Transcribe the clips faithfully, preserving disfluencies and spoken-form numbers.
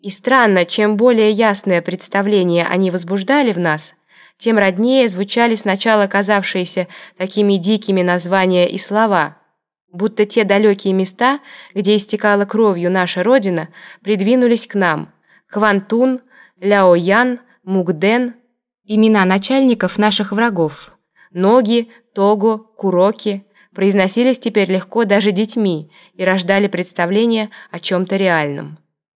И странно, чем более ясное представление они возбуждали в нас, тем роднее звучали сначала казавшиеся такими дикими названия и слова, будто те далекие места, где истекала кровью наша Родина, придвинулись к нам. Квантун, Ляоян, Мукден – имена начальников наших врагов. Ноги, Того, Куроки произносились теперь легко даже детьми и рождали представление о чем-то реальном.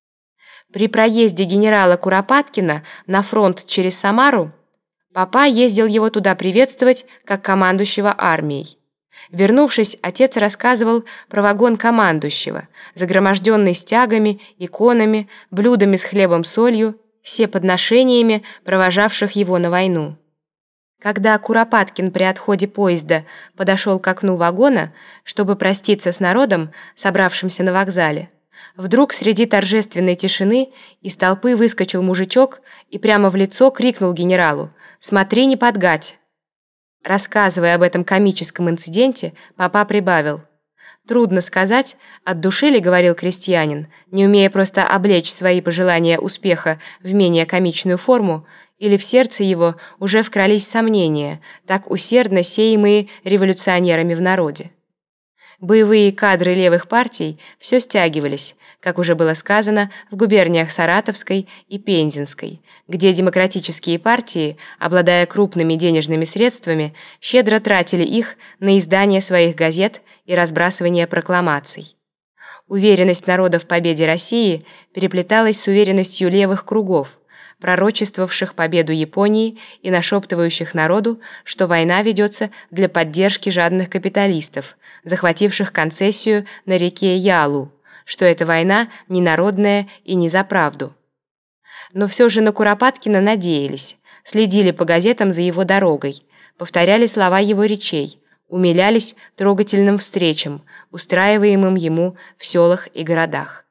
При проезде генерала Куропаткина на фронт через Самару папа ездил его туда приветствовать как командующего армией. Вернувшись, отец рассказывал про вагон командующего, загроможденный стягами, иконами, блюдами с хлебом-солью, все подношениями, провожавших его на войну. Когда Куропаткин при отходе поезда подошел к окну вагона, чтобы проститься с народом, собравшимся на вокзале, вдруг среди торжественной тишины из толпы выскочил мужичок и прямо в лицо крикнул генералу: «Смотри, не подгать!». Рассказывая об этом комическом инциденте, папа прибавил: «Трудно сказать, от души ли говорил крестьянин, не умея просто облечь свои пожелания успеха в менее комичную форму, или в сердце его уже вкрались сомнения, так усердно сеемые революционерами в народе». Боевые кадры левых партий все стягивались, как уже было сказано, в губерниях Саратовской и Пензенской, где демократические партии, обладая крупными денежными средствами, щедро тратили их на издание своих газет и разбрасывание прокламаций. Уверенность народа в победе России переплеталась с уверенностью левых кругов, пророчествовавших победу Японии и нашептывающих народу, что война ведется для поддержки жадных капиталистов, захвативших концессию на реке Ялу, что эта война не народная и не за правду. Но все же на Куропаткина надеялись, следили по газетам за его дорогой, повторяли слова его речей, умилялись трогательным встречам, устраиваемым ему в селах и городах.